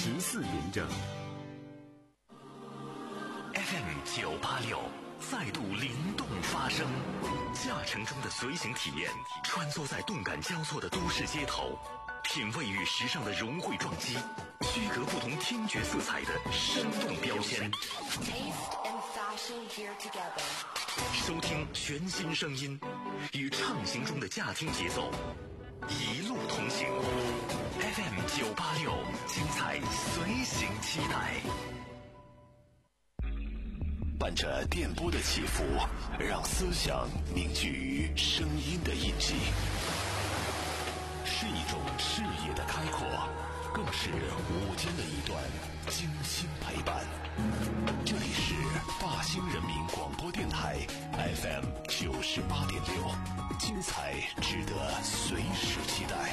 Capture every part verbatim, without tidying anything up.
十四点整。 F M 九八六再度灵动发声，驾乘中的随行体验，穿梭在动感交错的都市街头，品味与时尚的融汇撞击，区隔不同听觉色彩的生动标签。收听全新声音，与畅行中的驾听节奏，一路同行。F M 九八六，精彩随行期待。 伴着电波的起伏，让思想凝聚于声音的印记，是一种视野的开阔，更是午间的一段精心陪伴。这里是大兴人民广播电台 F M 九十八点六，精彩值得随时期待。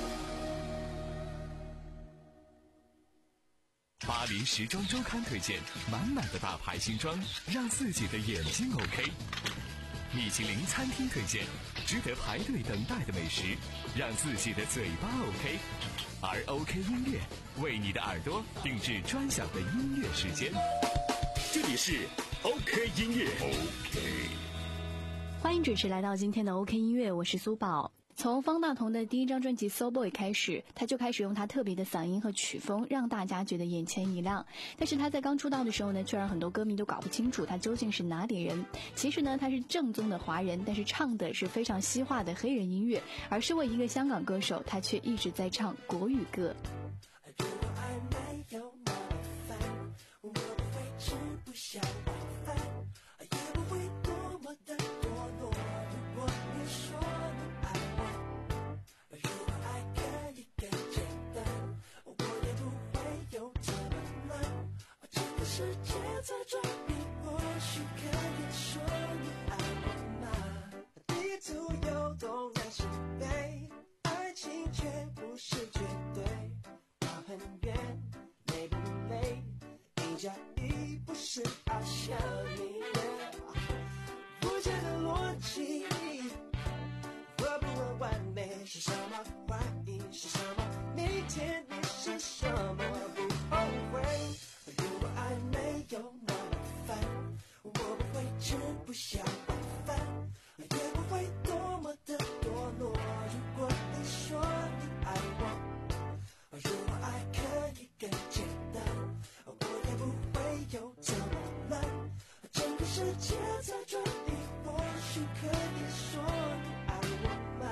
巴黎时装周刊推荐满满的大牌新装，让自己的眼睛 OK。米其林餐厅推荐值得排队等待的美食，让自己的嘴巴 OK。而 OK 音乐为你的耳朵定制专享的音乐时间。这里是 OK 音乐 OK。 欢迎准时来到今天的 OK 音乐，我是苏宝。从方大同的第一张专辑 So Boy 开始，他就开始用他特别的嗓音和曲风让大家觉得眼前一亮。但是他在刚出道的时候呢，却让很多歌迷都搞不清楚他究竟是哪里人。其实呢，他是正宗的华人，但是唱的是非常西化的黑人音乐。而身为一个香港歌手，他却一直在唱国语歌。 如果爱没有那么烦，我不会吃不下晚饭，也不会多么的堕落。如果你说你爱我，如果爱可以更简单，我也不会有这么乱。整个世界在转你，或许可以说你爱我吗？地图有东南西北，爱情却不是绝对。很远，累不累？一加一不是好像你不见的逻辑，会不会完美是什么？怀疑是什么？明天你是什么？不后悔。如果爱没有那么烦，我不会吃不下晚饭，也不会多么的堕落。如果你说你爱我，如果爱可以更简单，我也不会有这么乱。整个世界在转你，或许可以说你爱我吗？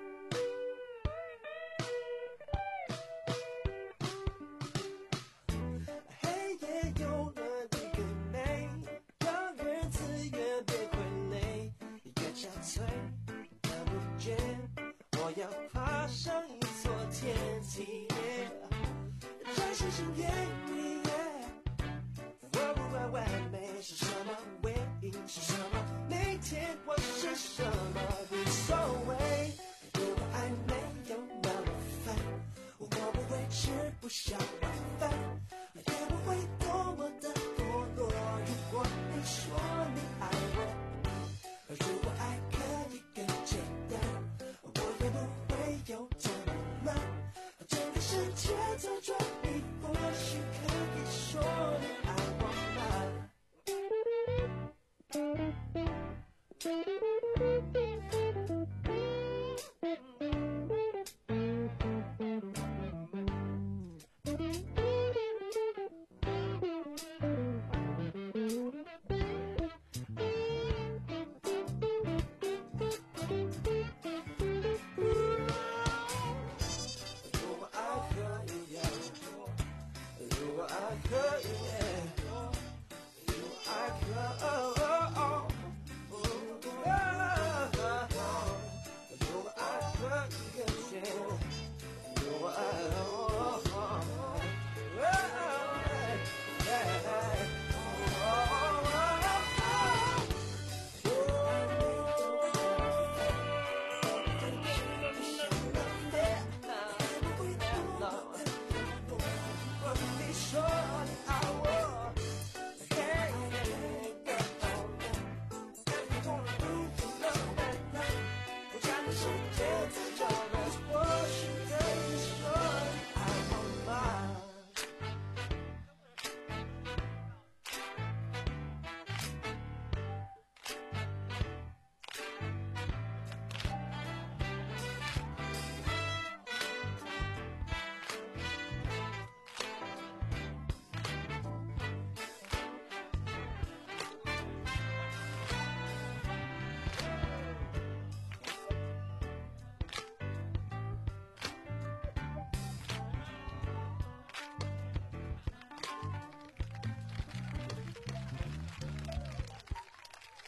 黑夜有了你更美，让日子越变傀儡，越憔悴，看不见，我要爬上一座天梯。在星星眼里，会不会完美是什么？唯一是什么？明天我是什么？无所谓。如果爱没有那么烦，我不会吃不下晚饭，也不会多么的堕落。如果你说你爱我，如果爱可以更简单，我也不会有这么乱。整个世界在转你，或许可以说你爱我吗？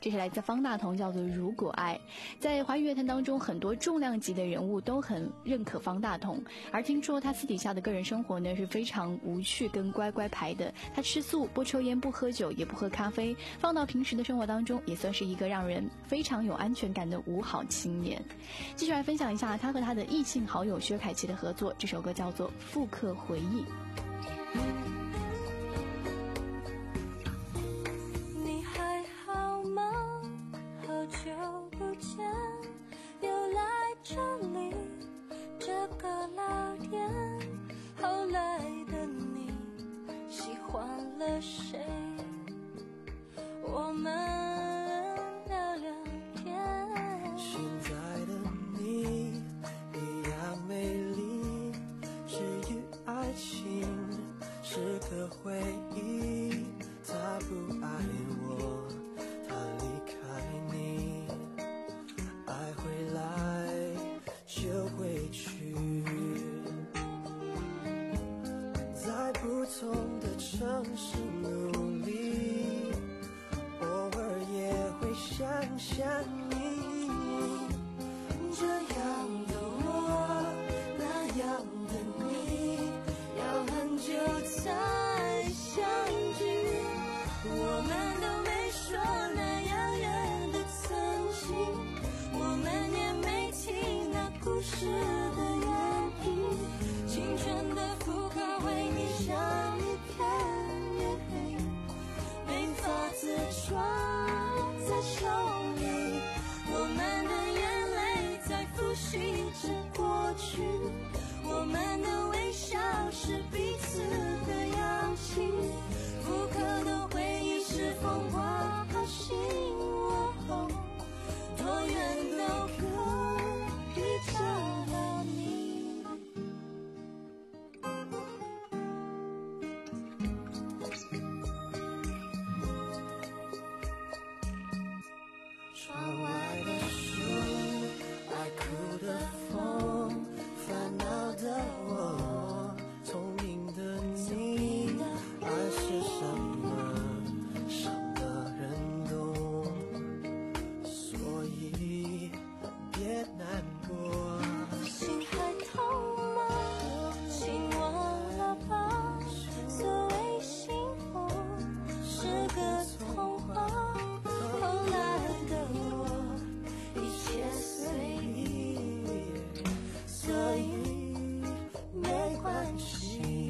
这是来自方大同，叫做如果爱。在华语乐坛当中，很多重量级的人物都很认可方大同，而听说他私底下的个人生活呢是非常无趣跟乖乖牌的，他吃素，不抽烟，不喝酒，也不喝咖啡，放到平时的生活当中也算是一个让人非常有安全感的五好青年。继续来分享一下他和他的异性好友薛凯琪的合作，这首歌叫做《复刻回忆》。 你还好吗？好久不见，又来这里这个老店，后来的你喜欢了谁？我们聊聊天。现在的你一样美丽，至于爱情是个回忆，他不爱我，他离开你，爱回来就回去，在不同的城市努力，偶尔也会想想你，这样的我，那样的你，要很久才相聚，我们都没说那遥远的曾经，我们也没听那故事的原因，青春的复刻回忆像一片月黑，没法子装在手里，我们的眼泪在复习着过去，我们的微笑是彼此的氧气，复刻的回忆是风花好心，哦，多远都可以找到你。窗外的树，爱哭的风，烦恼的我，聪明的你，爱是什么，伤的人懂，所以别难过。心还痛吗？请忘了吧，所谓幸福是个童话，后来的我一切随意，所以没关系，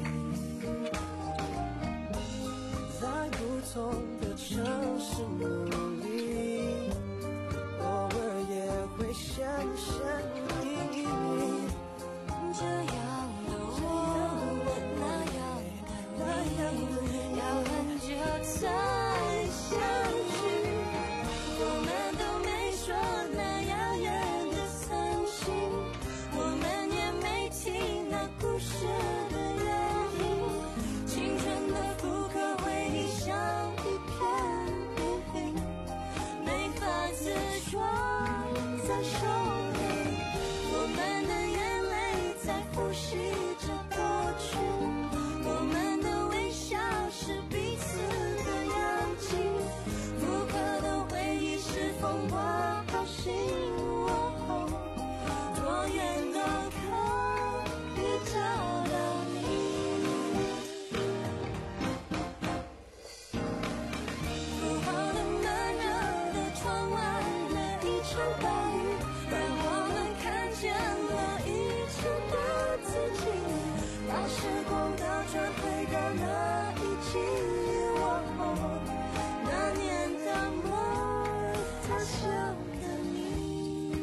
在不同的城市努力，偶尔也会想想你，这样的我，那样的你，要很久才相聚，我们都没说那遥远的曾经，我们也没听那故事的原因，青春的复刻回忆像一片月黑，没法子装在手里，我们的眼泪在复习着过去，我们的微笑是彼此的氧气，复刻的回忆是风花好心，哦，多远都可以找到你。午后的闷热的窗外那一场大雨，让我们看见了以前的自己，把时光倒转回到那一季，哦，那年那么他乡的你。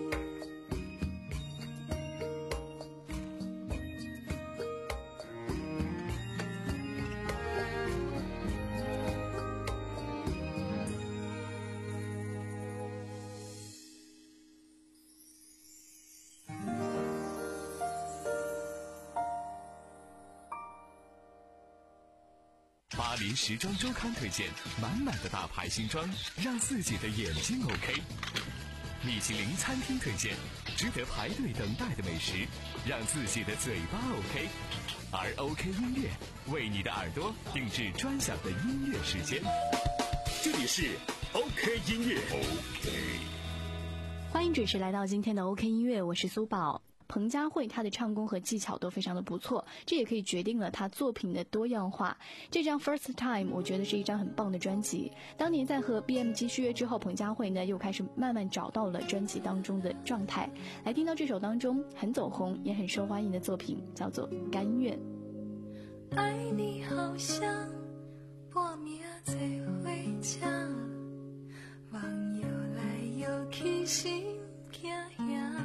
巴黎时装周刊推荐满满的大牌新装，让自己的眼睛 OK。米其林餐厅推荐值得排队等待的美食，让自己的嘴巴 OK。而 OK 音乐为你的耳朵定制专享的音乐时间。这里是 OK 音乐 OK， 欢迎准时来到今天的 OK 音乐，我是苏宝。彭佳慧她的唱功和技巧都非常的不错，这也可以决定了她作品的多样化。这张 First Time 我觉得是一张很棒的专辑。当年在和 B M G 续约之后，彭佳慧呢又开始慢慢找到了专辑当中的状态。来听到这首当中很走红也很受欢迎的作品，叫做《甘愿》。 爱你好像半夜做伙车，望游来游去心惊吓，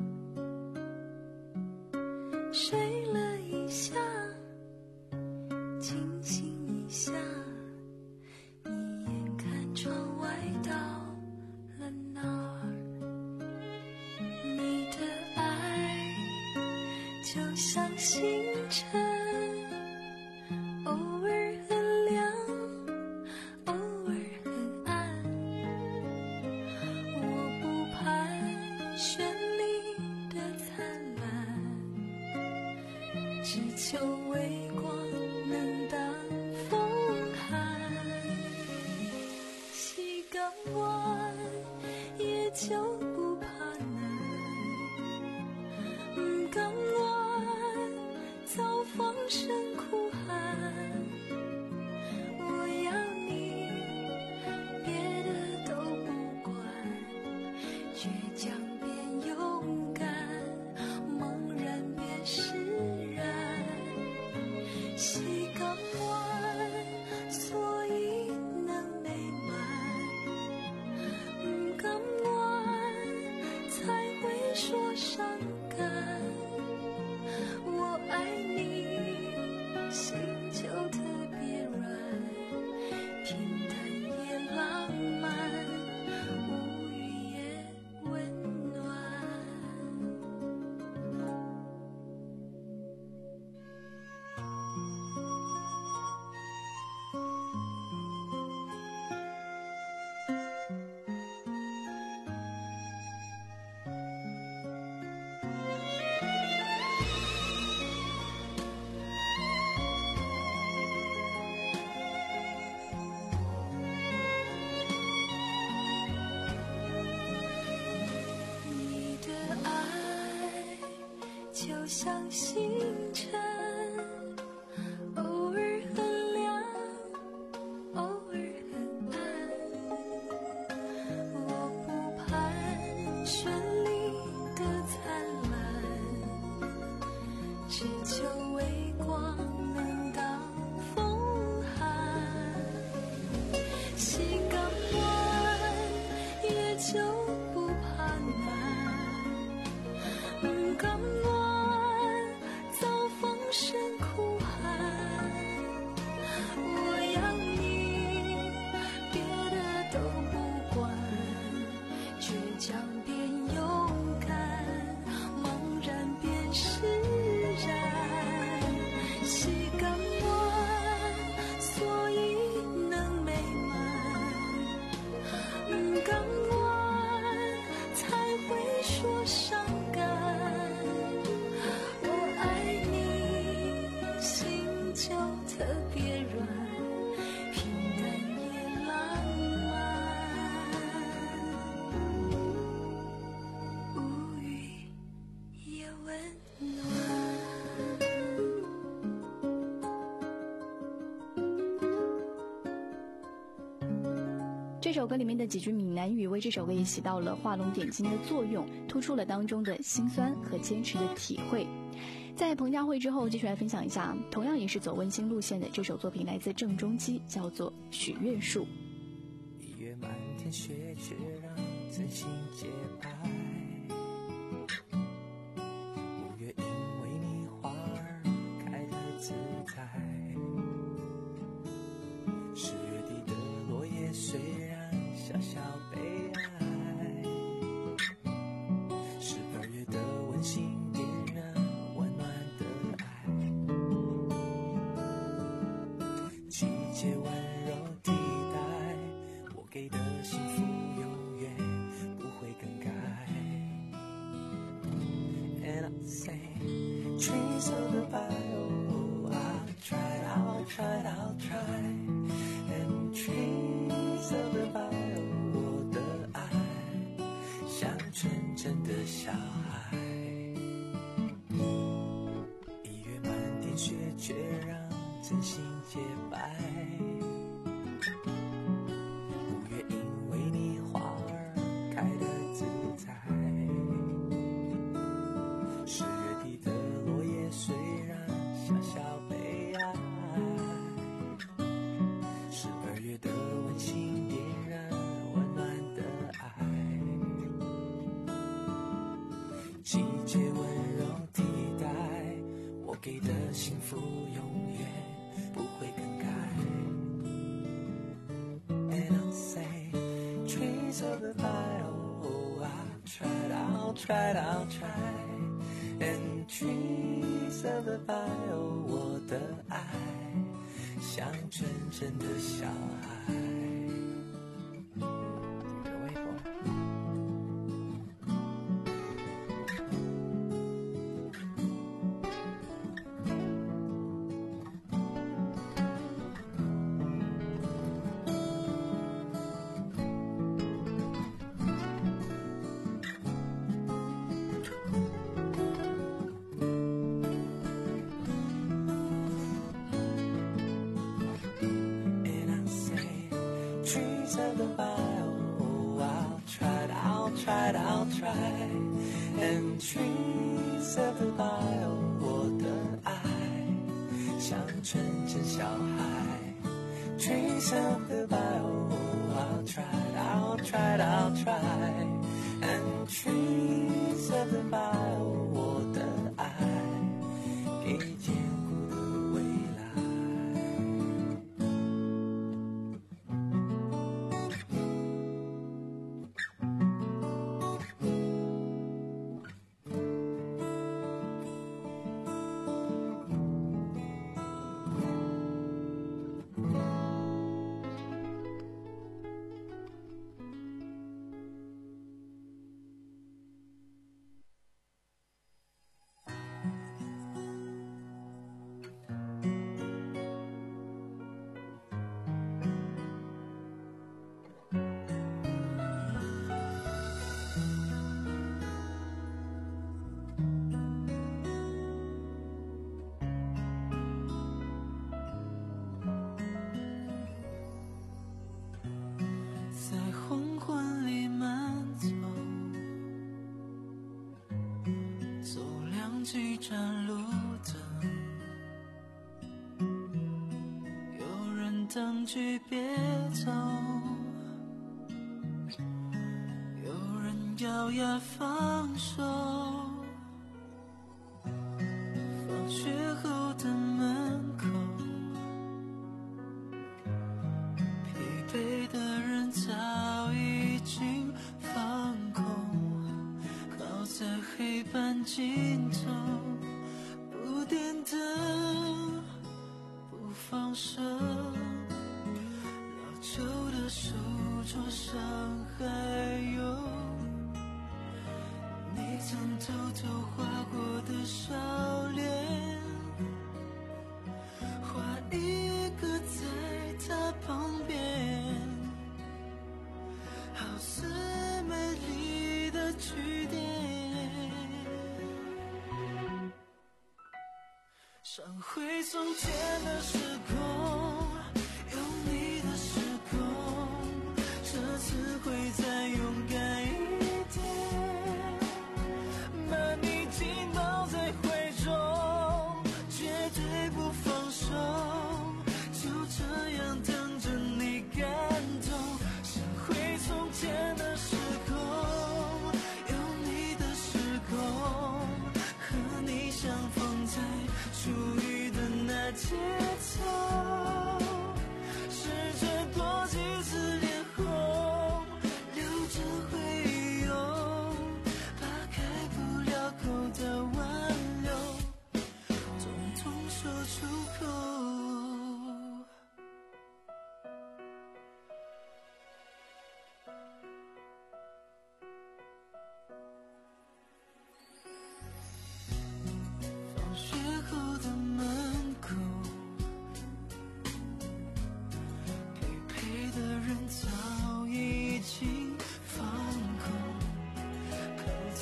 睡了一下，清醒一下，你眼看窗外到了哪儿？你的爱就像星辰，偶尔很亮，偶尔很暗，我不盼绚丽的灿烂，只求微光能当风寒。时间远也就不怕难，不甘愿遭放声哭喊，我要你别的都不管，倔强变勇敢，茫然变释然。时间远所以能美满，不甘愿才会说伤感。我爱你，心就特别软，平淡也浪漫，无语也温暖。你的爱就像星辰，偶尔很亮，偶尔很暗，我不盼绚丽的灿烂，只求微光能当风寒。时间远也就不怕难，不甘愿遭放声哭喊，我要你别的都不管，倔强变勇敢，茫然变释然。时间远所以能美满，不甘愿才会说伤感。我爱你，心就特别软，平淡也浪漫，无语也温暖。 这首歌里面的几句闽南语为这首歌也起到了画龙点睛的作用，突出了当中的辛酸和坚持的体会。在彭佳慧之后，继续来分享一下同样也是走温馨路线的这首作品，来自郑中基，叫做《许愿树》。 一月满天雪，却让真心洁白。五月因为你花儿开得自在。十月底的落叶虽然小小悲哀，十二月的温馨点燃温暖的爱。季节温柔地带，我给的幸福永远不会更改。And I'll say trees of the bio, I'll try, I'll try, I'll try. And trees of the bio, 真的小孩。一月满天雪，却让真心洁白。五月因为你花儿开得自在。十月底的落叶虽然小小悲哀，十二月的温馨点燃温暖的爱。季节温柔替代我给的幸福，永远不会更改。And I'll say trees of the Bible, oh, I'll try it, I'll try it, I'll try. And trees of the Bible, 我的爱像纯真的小孩。Trees of the Bible, oh, I'll try it, I'll try it, I'll try. And trees of the Bible, 我的爱像纯真小孩。Trees of the Bible, oh, I'll try it, I'll try it, I'll try. And trees of the Bible, 我的爱给坚固的未来。在黄昏里慢走，走亮几盏路灯，有人等句别走，有人咬牙放手。放学后的门口，疲惫的人早已经放空，靠在黑板尽头，不点灯，不放手。老旧的书桌上还有你曾偷偷画过的笑脸，画一个在他旁边，好似美丽的句点。想回从前的时空，有你的时空，这次会再勇敢一点，把你紧抱在怀中，绝对不放手，就这样等着你感动。想回从前的时空，有你的时空，和你相逢在初遇的那街头，试着多几次脸红，流着回涌，把开不了口的挽留，统统说出口。放学后的门口，陪陪的人早已经放空，靠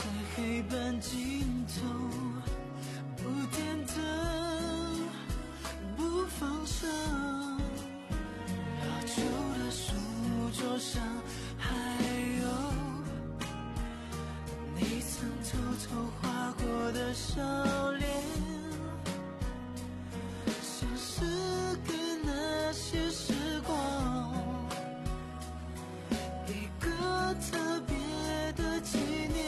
着，老旧的书桌上还有你曾偷偷划过的笑脸，像是给那些时光一个特别的纪念。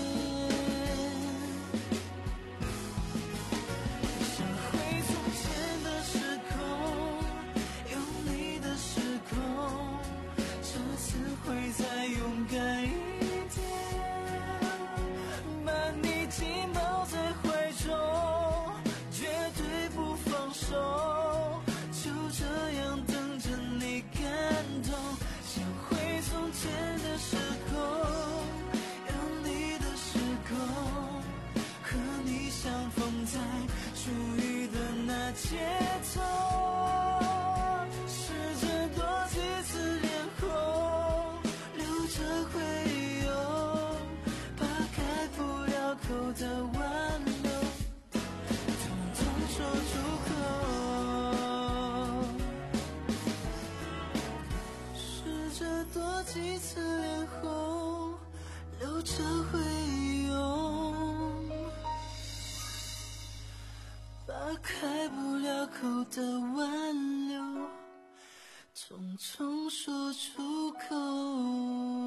想回从前的时空，有你的时空，这次会再勇敢一点，把你紧抱在怀中，绝对不放手，就这样等着你感动。想回从前的时空，有你的时空，和你相逢在属于的那街头，试着多几次脸红，留着会有把开不了口的挽留，统统说出口，试着多几次脸红，留着会有把开不了口的挽留，匆匆说出口。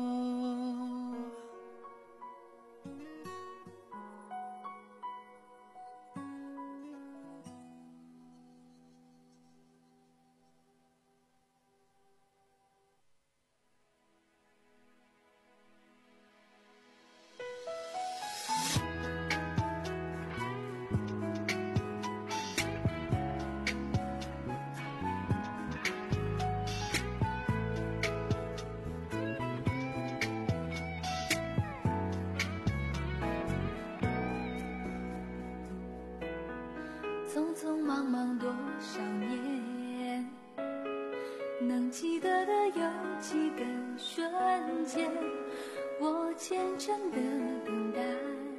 匆匆忙忙多少年，能记得的有几个瞬间，我虔诚的等待，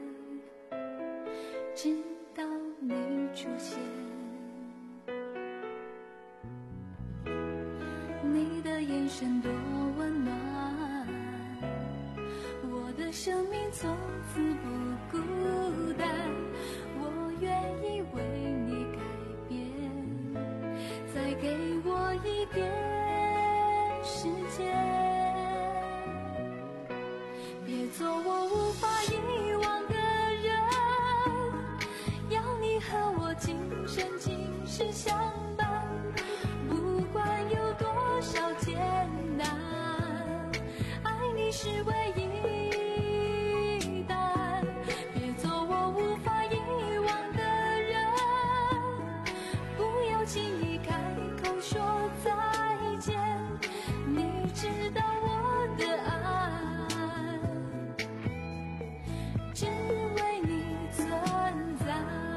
直到你出现。你的眼神多温暖，我的生命从此不孤单，我愿意为你改变，再给我一点时间，别做我无法遗忘的人，要你和我今生今世相伴，不管有多少艰难，爱你是唯一。轻易开口说再见，你知道我的爱只为你存在。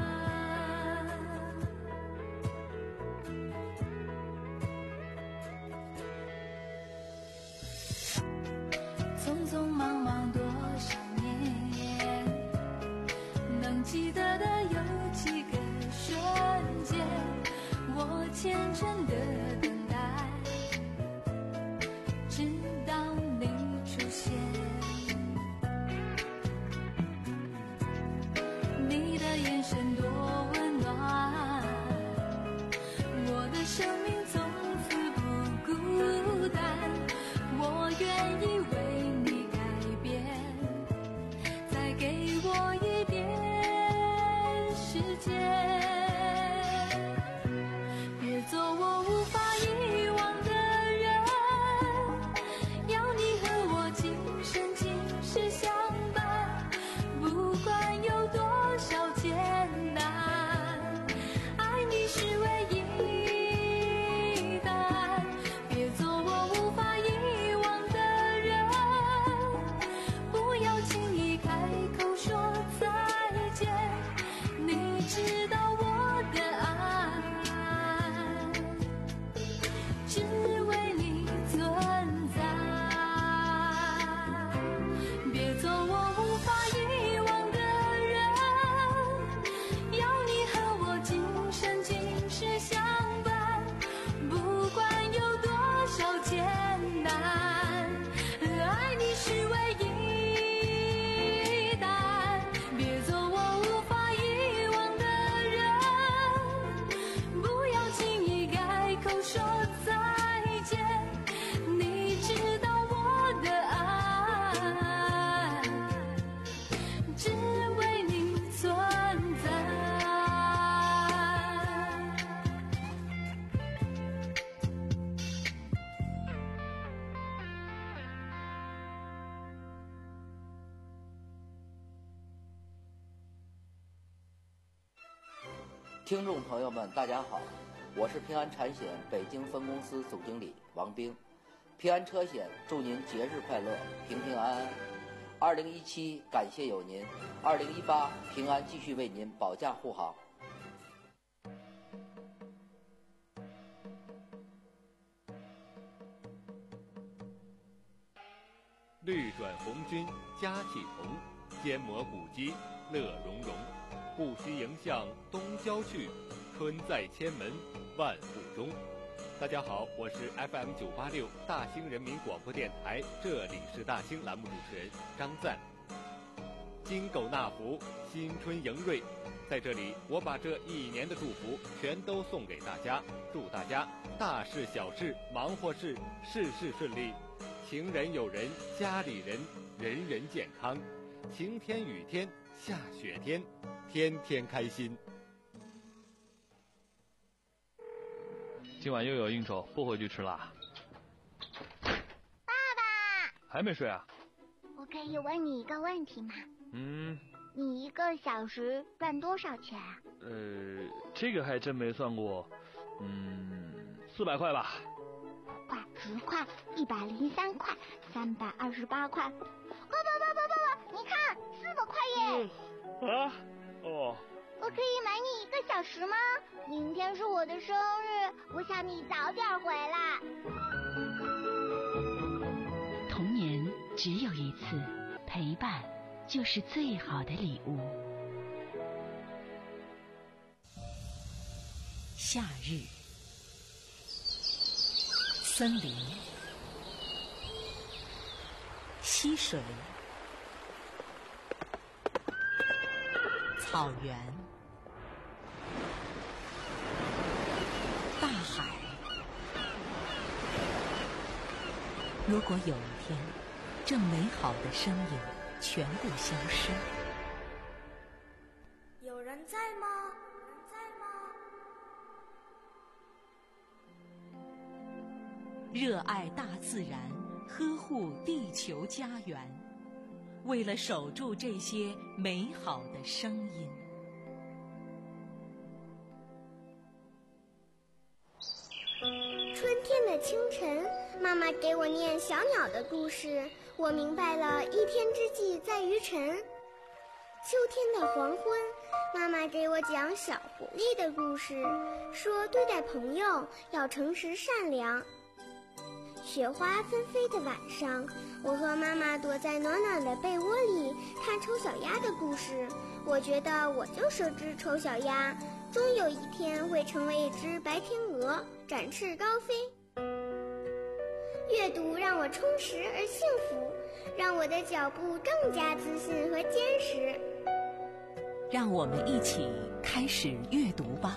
匆匆忙忙多少年，能记得的有几个瞬间，我虔诚的等待，直到你出现。你的眼神多温暖，我的生命从此不孤单，我愿意为你改变，再给我一点时间，别做我无法遗听众朋友们，大家好，我是平安产险北京分公司总经理王兵。平安车险祝您节日快乐，平平安安。二零一七感谢有您，二零一八平安继续为您保驾护航。 绿转红军佳气同，坚磨古肌乐融融。不须迎向东郊去，春在千门万户中。大家好，我是 F M 九八六大兴人民广播电台，这里是大兴栏目主持人张赞。金狗纳福，新春迎瑞，在这里我把这一年的祝福全都送给大家，祝大家大事小事忙活事事事顺利，情人友人家里人人人健康，晴天雨天下雪天，天天开心。 今晚又有应酬，不回去吃啦。 爸爸， 还没睡啊？ 我可以问你一个问题吗？ 嗯。 你一个小时赚多少钱啊？ 呃，这个还真没算过。嗯，四百块吧。 五块、十块、一百零三块、三百二十八块。爸爸爸爸爸爸，你看，四百块耶！ 嗯、啊？哦。 我可以买你一个小时吗？明天是我的生日，我想你早点回来。 童年只有一次，陪伴就是最好的礼物。夏日，森林，溪水，草原，大海。如果有一天，这美好的身影全部消失， 有人在吗？有人在吗？ 热爱大自然，呵护地球家园，为了守住这些美好的声音。 春天的清晨，妈妈给我念小鸟的故事，我明白了一天之计在于晨。秋天的黄昏，妈妈给我讲小狐狸的故事，说对待朋友要诚实善良。雪花纷飞的晚上，我和妈妈躲在暖暖的被窝里看丑小鸭的故事，我觉得我就是只丑小鸭，终有一天会成为一只白天鹅，展翅高飞。阅读让我充实而幸福，让我的脚步更加自信和坚实。 让我们一起开始阅读吧。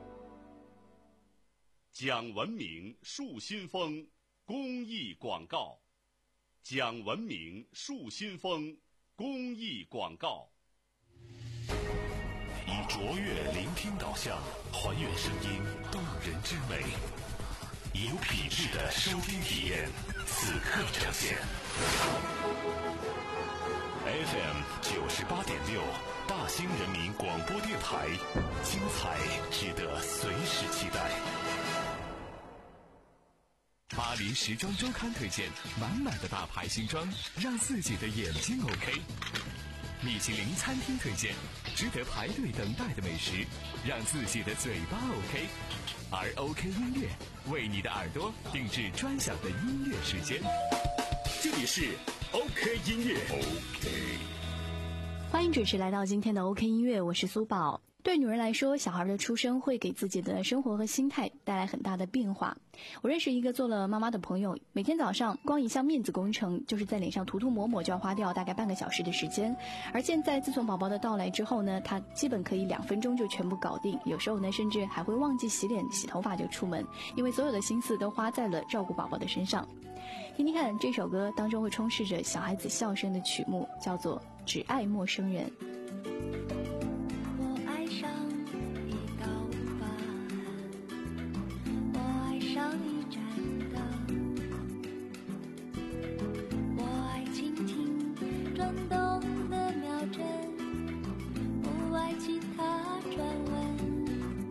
讲文明树新风公益广告，讲文明树新风公益广告。以卓越聆听导向，还原声音动人之美，以有品质的收听体验，此刻呈现。F M 九十八点六，大兴人民广播电台，精彩值得随时期待。 巴黎时装周刊推荐满满的大牌新装，让自己的眼睛 OK。米其林餐厅推荐值得排队等待的美食，让自己的嘴巴 OK。而 OK 音乐为你的耳朵定制专享的音乐时间。这里是 OK 音乐。OK。 欢迎准时来到今天的 OK 音乐，我是苏宝。对女人来说，小孩的出生会给自己的生活和心态带来很大的变化。我认识一个做了妈妈的朋友，每天早上光一项面子工程，就是在脸上涂涂抹抹就要花掉大概半个小时的时间。而现在自从宝宝的到来之后呢，她基本可以两分钟就全部搞定，有时候呢甚至还会忘记洗脸洗头发就出门，因为所有的心思都花在了照顾宝宝的身上。听听看这首歌当中会充斥着小孩子笑声的曲目，叫做《只爱陌生人》。 上一盏灯，我爱倾听转动的秒针，不爱其他传闻。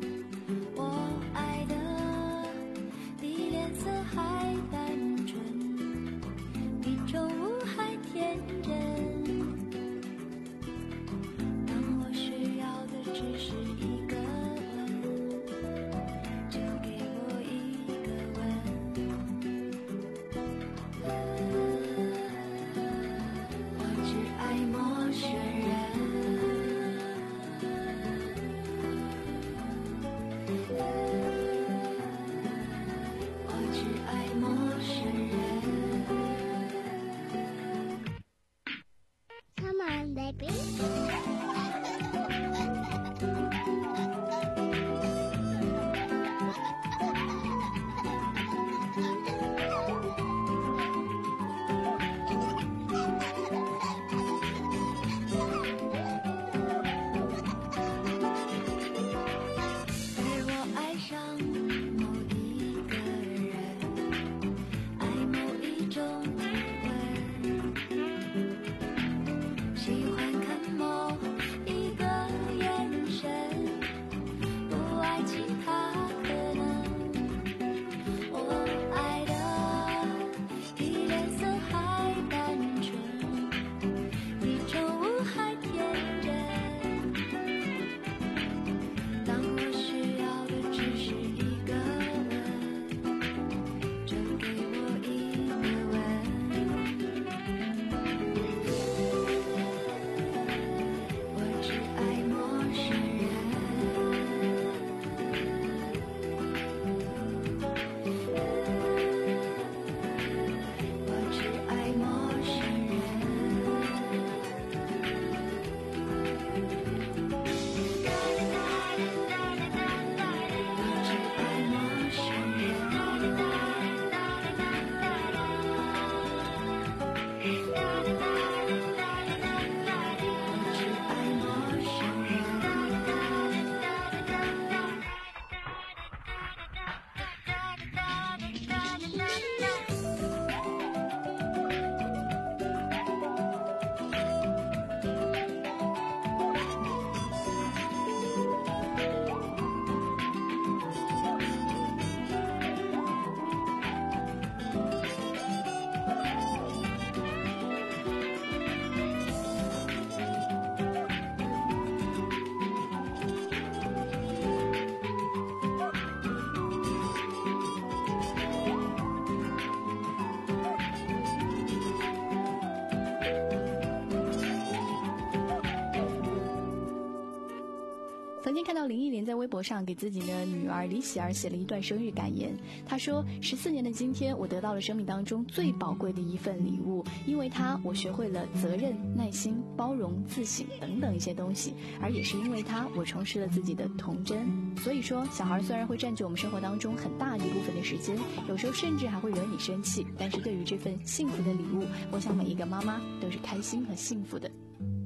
曾经看到林忆莲在微博上给自己的女儿李喜儿写了一段生日感言，她说：十四年的今天，我得到了生命当中最宝贵的一份礼物，因为它，我学会了责任、耐心、包容、自省等等一些东西，而也是因为它，我重拾了自己的童真。所以说，小孩虽然会占据我们生活当中很大的一部分的时间，有时候甚至还会惹你生气，但是对于这份幸福的礼物，我想每一个妈妈都是开心和幸福的。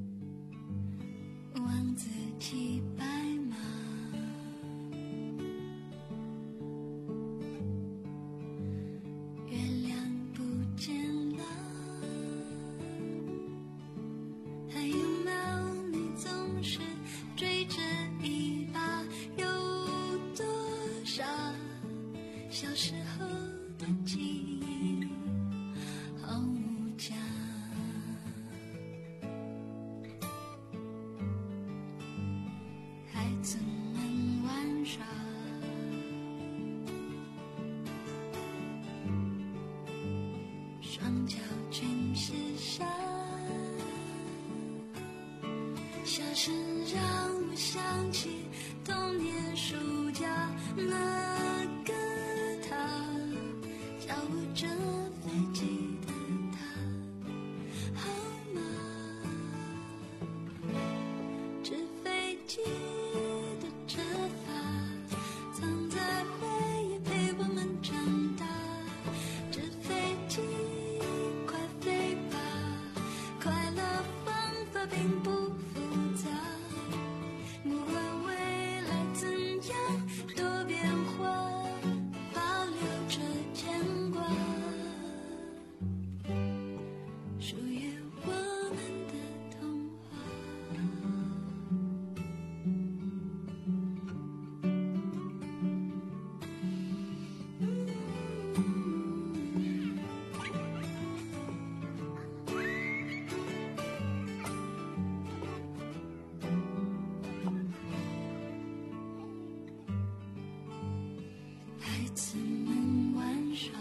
王子骑白马，月亮不见了，还有没有你总是追着一把，有多少小时候的记忆好无价。孩子们玩耍，双脚全是沙，笑声让我想起童年暑假，那个他教我折飞机的他，好吗？纸飞机的折发，藏在回忆陪我们长大。纸飞机快飞吧，快乐方法并不复杂，不管未来怎样多变化，保留着牵挂，属于我们的童话。孩子们玩耍，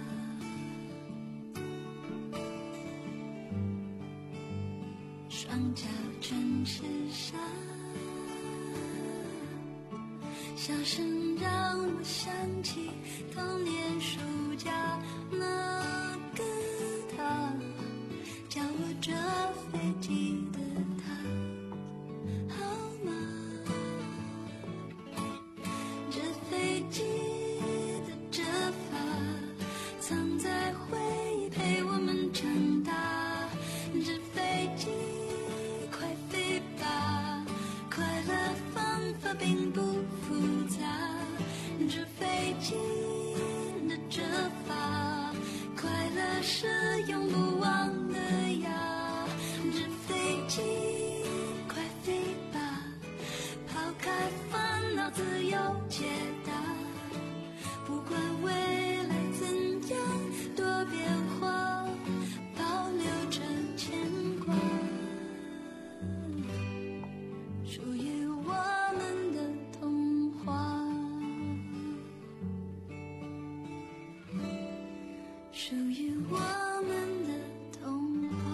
双脚全是沙，笑声让我想起童年暑假，那个他教我折飞机的他，好吗？纸飞机的折发，藏在回忆陪我们长大。纸飞机快飞吧，快乐方法并不复杂。纸飞机的折发，快乐是永不忘的呀。纸飞机快飞吧，抛开烦恼自由解答，不管未来怎样多变化，保留着牵挂，属于我们的童话，属于我们的童话。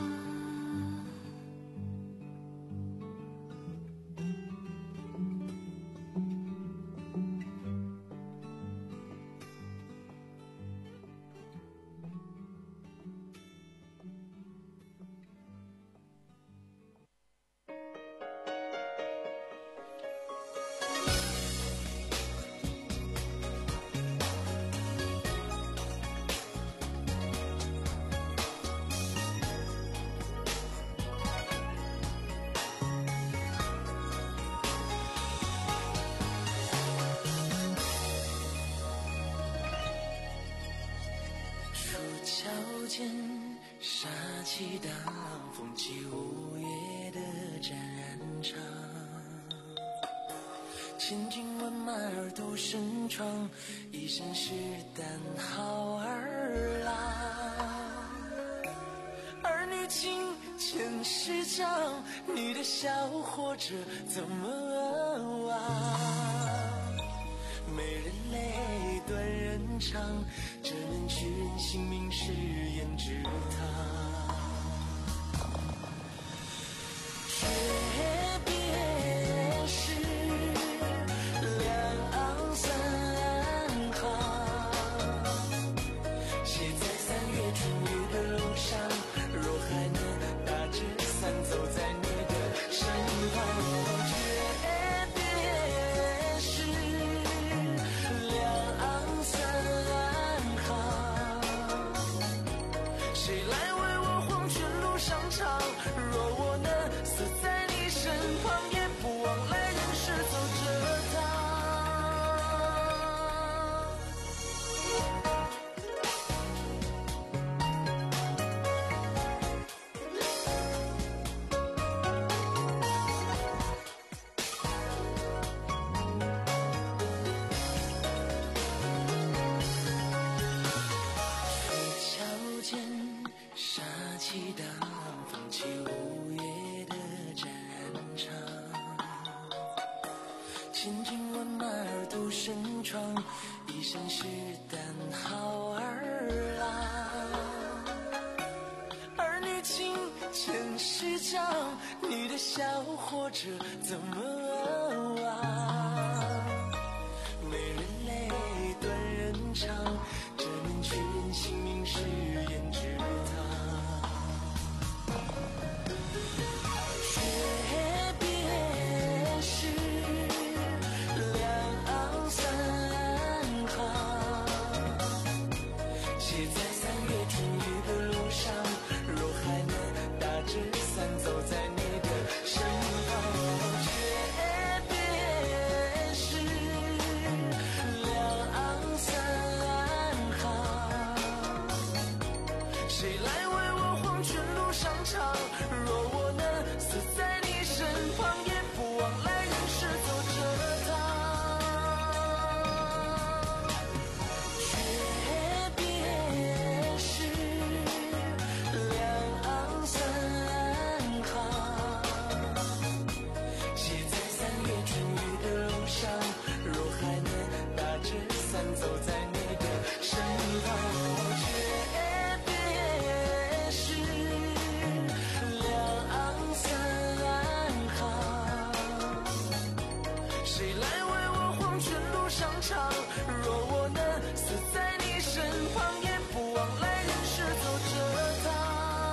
杀气荡浪，风起午夜的战场，千军万马儿都身闯，一身是胆好儿郎。儿女情前世长，你的笑活着怎么忘？没人泪断人肠，这人去人性命是胭脂糖。诀别时， 活着怎么啊？没人泪断人肠，这年缺人性命是胭脂塔。诀别时两行三行，写在三月春雨的路上，若还能打着伞走在你的身旁。诀别时两行三行，谁来为我黄泉路上唱？若我能死在你身旁，也不枉来人世走这趟。诀别时两行三行，写在三月春雨的路上，若还能打着伞走在你的身旁。诀别时两行三行，谁来为我黄泉路上唱？若我能死在你身旁，也不枉来人世走这趟。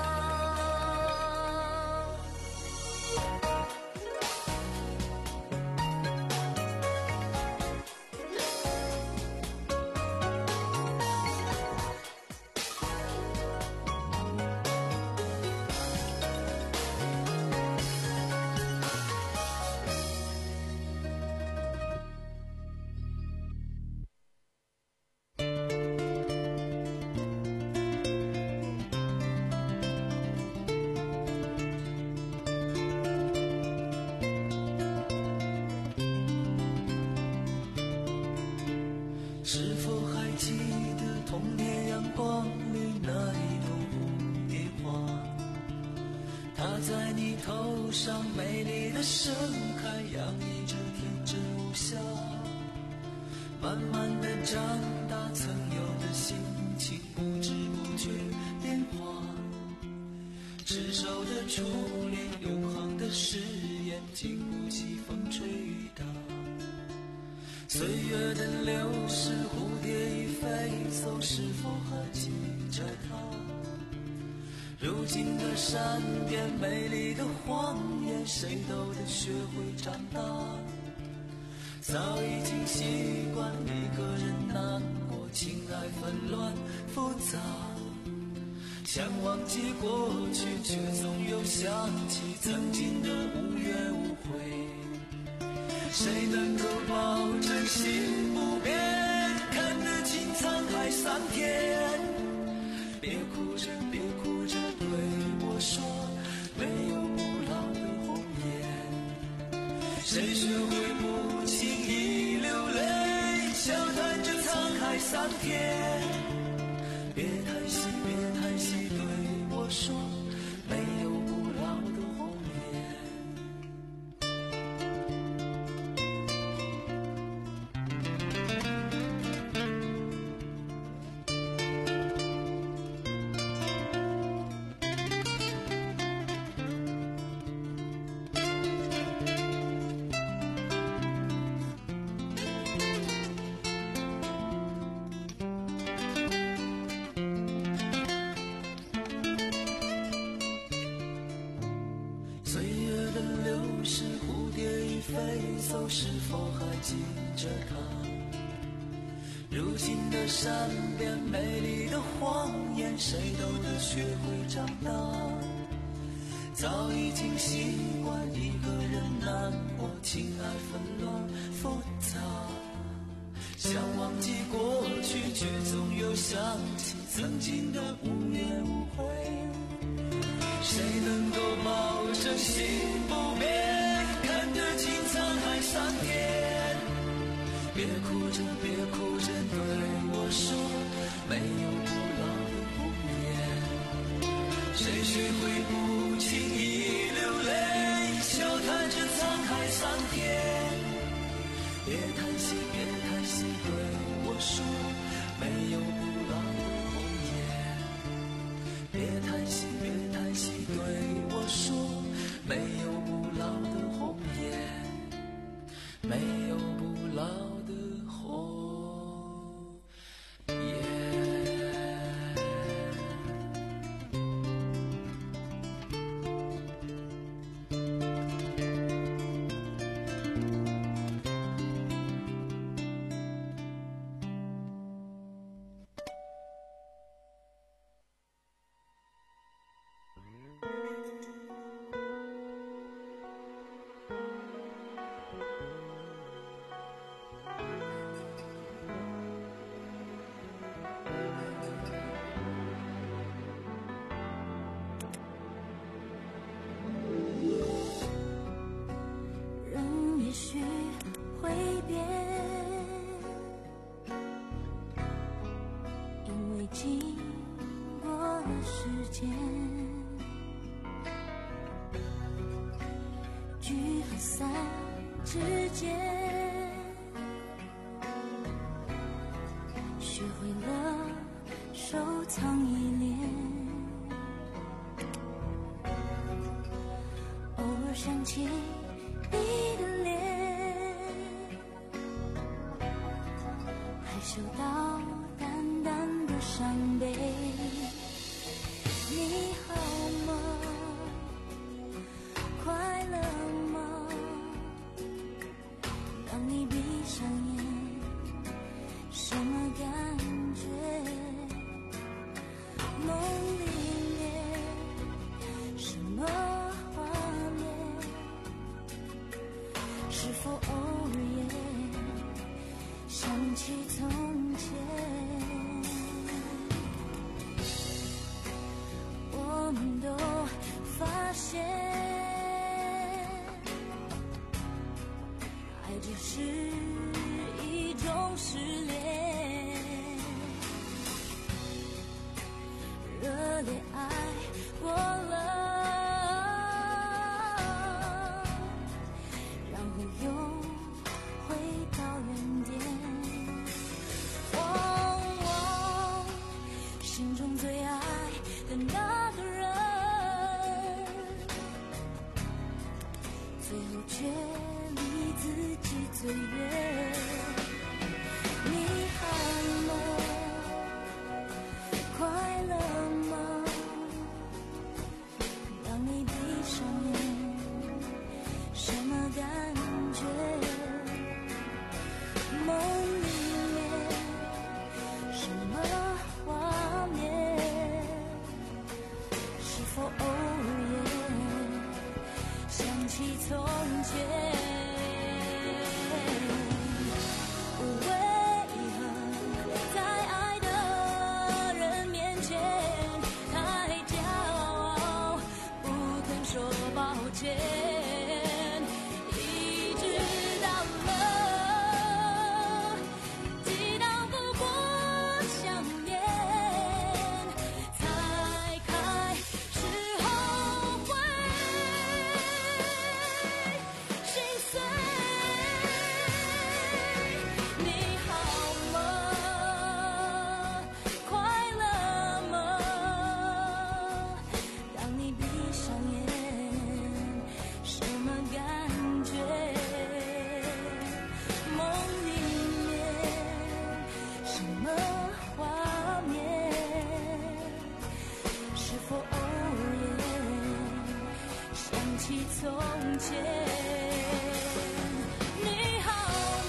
是否还记得童年阳光里那一朵蝴蝶花？它在你头上美丽的盛开，洋溢着天真无瑕。慢慢的长大，曾有的心情不知不觉变化。执手的初恋，永恒的誓言，经不起风吹雨打。岁月的流逝，蝴蝶已飞走，是否还记着它？如今的山巅，美丽的荒野，谁都得学会长大。早已经习惯一个人难过，情爱纷乱复杂。想忘记过去，却总又想起曾经的无怨无悔。谁能够保证心不变，看得清沧海桑田？别哭着，别哭着对我说，没有不老的红颜。谁学会不轻易流泪，笑谈着沧海桑田？别叹息，别叹息对我说，没有不老的红颜。岁月的流逝，蝴蝶已飞走，是否还记着它？如今的山边，美丽的荒野，谁都得学会长大。早已经习惯一个人难过，情爱纷乱复杂。想忘记过去，却总又想起曾经的无怨无悔。谁能够保证心不变，看得清沧海桑田？别哭着，别哭着对我说，没有不老的红颜。谁学会不轻易流泪，笑谈着沧海桑田？别叹息，别叹息对我说，没有不老的红颜。别叹息，别叹息对我说，没有不老的红颜。 会经过了时间，聚和散之间，学会了收藏依恋，偶尔想起你的脸，害羞到淡淡的伤悲。你好吗？快乐吗？当你闭上眼，什么感觉？梦里面什么画面？是否偶尔也想起从前？我们都发现，爱只是一种失恋，热烈爱过了，然后又回到原点。哦哦，心中最爱的那个人，最后却离自己最远。你好吗？快乐吗？当你闭上眼，什么感觉？梦里面什么画面？是否偶尔也想起从前？为何在爱的人面前太骄傲，不肯说抱歉，一直到了抵挡不过想念，才开始后悔心碎。你好吗？快乐吗？当你闭上眼，什么感觉？梦里面什么画面？是否偶尔也想起从前？你好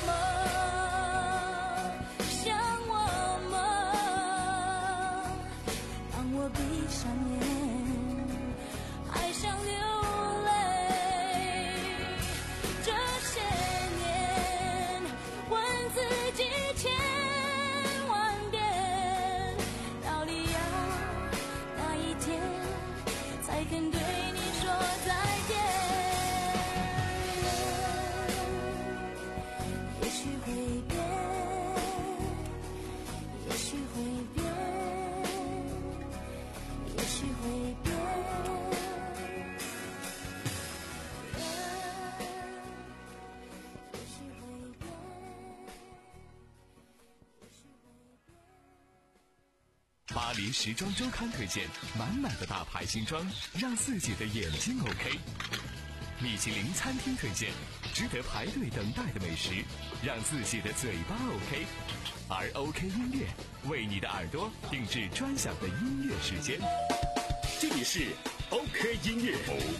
吗？想我吗？当我闭上眼，还想流泪。这些年，问自己千万遍，到底要哪一天才肯对你说再见？也许会变，也许会变，也许会变。也许会变，也许会变。 巴黎时装周刊推荐满满的大牌新装，让自己的眼睛 OK。米其林餐厅推荐值得排队等待的美食，让自己的嘴巴 OK。而 OK 音乐为你的耳朵定制专享的音乐时间。 这里是 OK 音乐。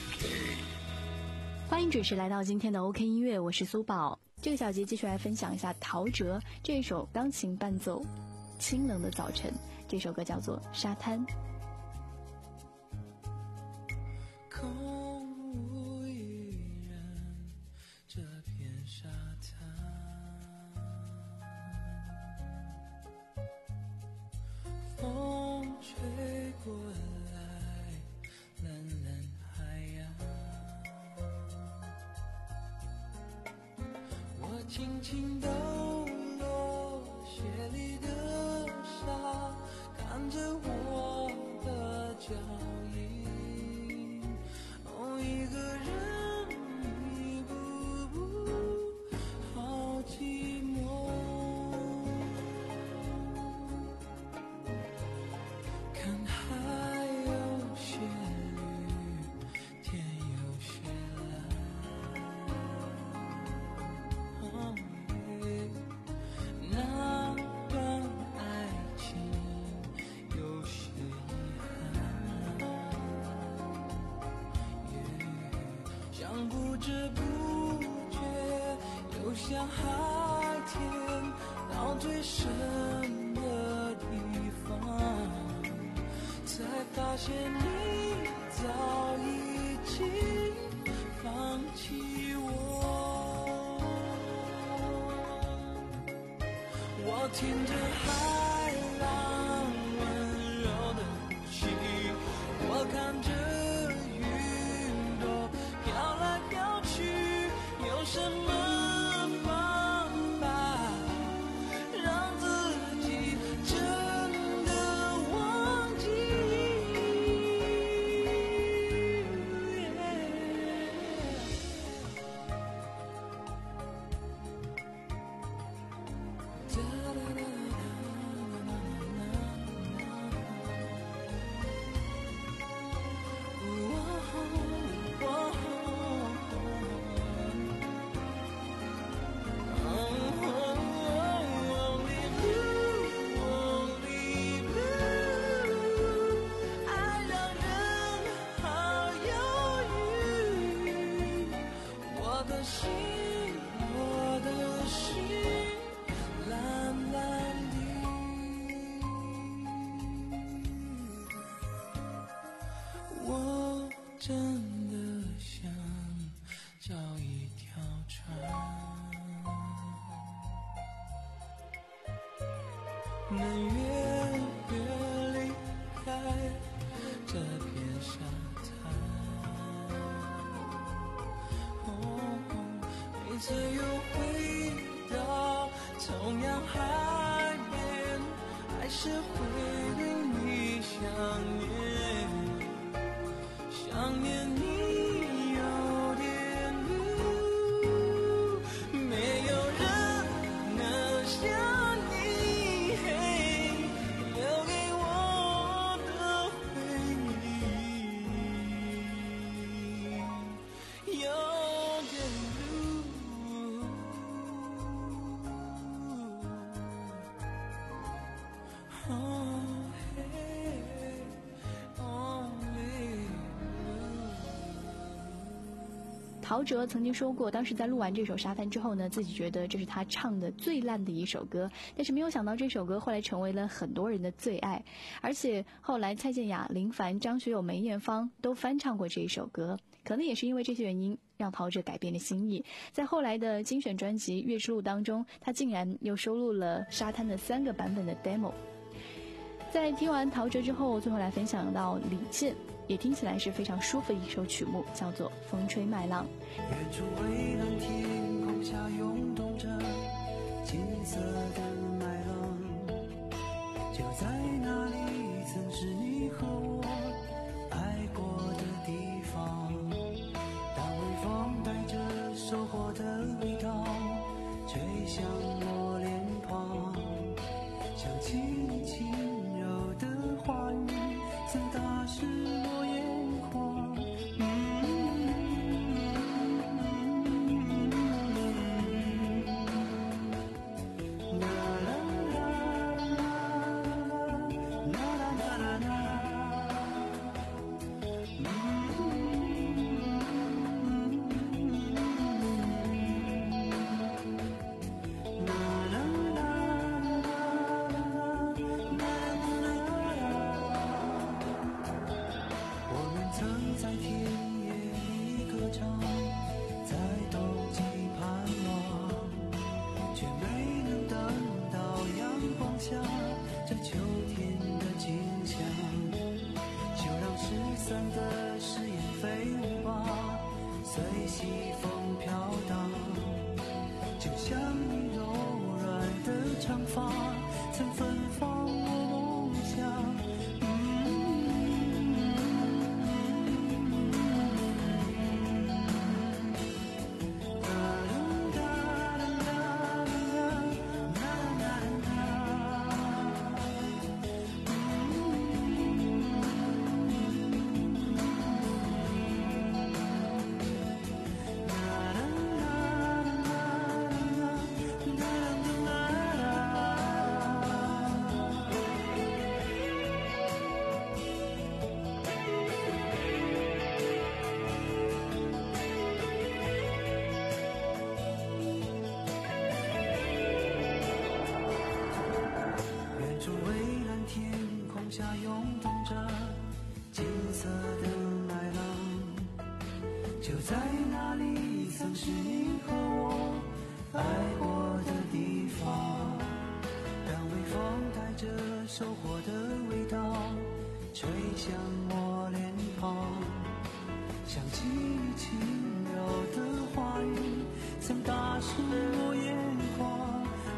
欢迎准时来到今天的 OK 音乐，我是苏宝。这个小节继续来分享一下陶喆这首钢琴伴奏《清冷的早晨》，这首歌叫做《沙滩》。 空无一人，这片沙滩，风吹过来，蓝蓝海洋。我轻轻抖落鞋里的沙，看向海天到最深的地方，才发现你早已经放弃我。我听着海浪温柔的呼吸，我看着云朵飘来飘去，有什么方法让自己真的忘记？真的想找一条船，能远远离开这片沙滩。哦，每次又回到同样海边，还是会对你想念。想念你有点路，没有人能像你留给我的回忆，有点路。哦陶喆曾经说过，当时在录完这首《沙滩》之后呢，自己觉得这是他唱的最烂的一首歌，但是没有想到这首歌后来成为了很多人的最爱，而且后来蔡健雅、林凡、张学友、梅艳芳都翻唱过这一首歌，可能也是因为这些原因让陶喆改变了心意。在后来的精选专辑《月之路》当中，他竟然又收录了《沙滩》的三个版本的 demo。 在听完陶喆之后，最后来分享到李健，也听起来是非常舒服的一首曲目，叫做《风吹麦浪》。 远处蔚蓝天空下涌动着金色的麦浪，就在那里曾是你和我爱过的地方。当微风带着收获的味道吹向我脸庞，想起你轻柔的话语曾打湿我眼眶。 下涌动着金色的麦浪，就在那里曾是你和我爱过的地方，让微风带着收获的味道吹向我脸庞，想起你轻柔的话语曾打湿我眼眶。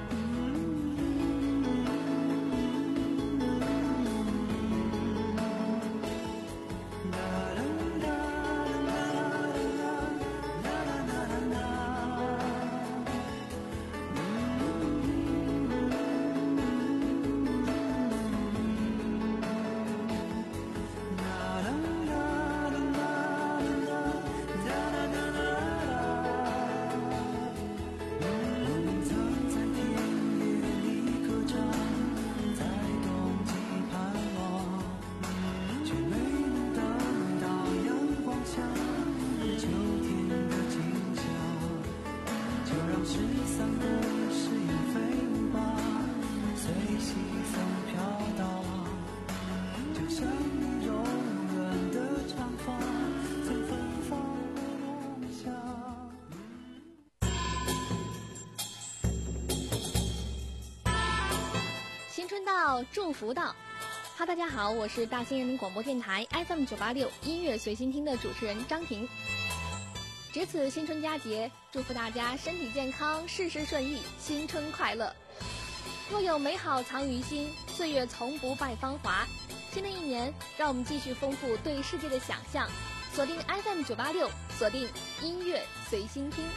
祝福到，哈，大家好，我是大兴人民广播电台 F M 九八六音乐随心听的主持人张婷。值此新春佳节，祝福大家身体健康，事事顺意，新春快乐。若有美好藏于心，岁月从不败芳华。新的一年，让我们继续丰富对世界的想象，锁定 F M 九八六，锁定音乐随心听。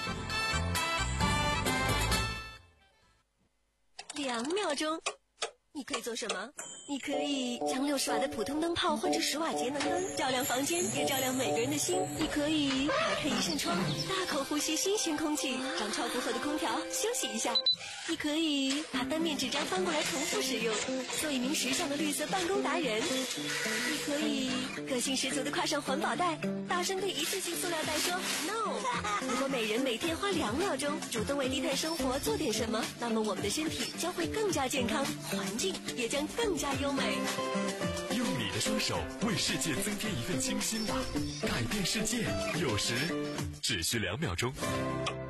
两秒钟。你可以做什么？你可以将六十瓦的普通灯泡换成十瓦节能灯，照亮房间，也照亮每个人的心。你可以打开一扇窗，大口呼吸新鲜空气，让超负荷的空调休息一下。你可以把单面纸张翻过来重复使用，做一名时尚的绿色办公达人。你可以个性十足的挎上环保袋，大声对一次性塑料袋说 no。如果每人每天花两秒钟主动为低碳生活做点什么，那么我们的身体将会更加健康，环境也将更加优美。 用你的双手为世界增添一份清新吧，改变世界有时只需两秒钟。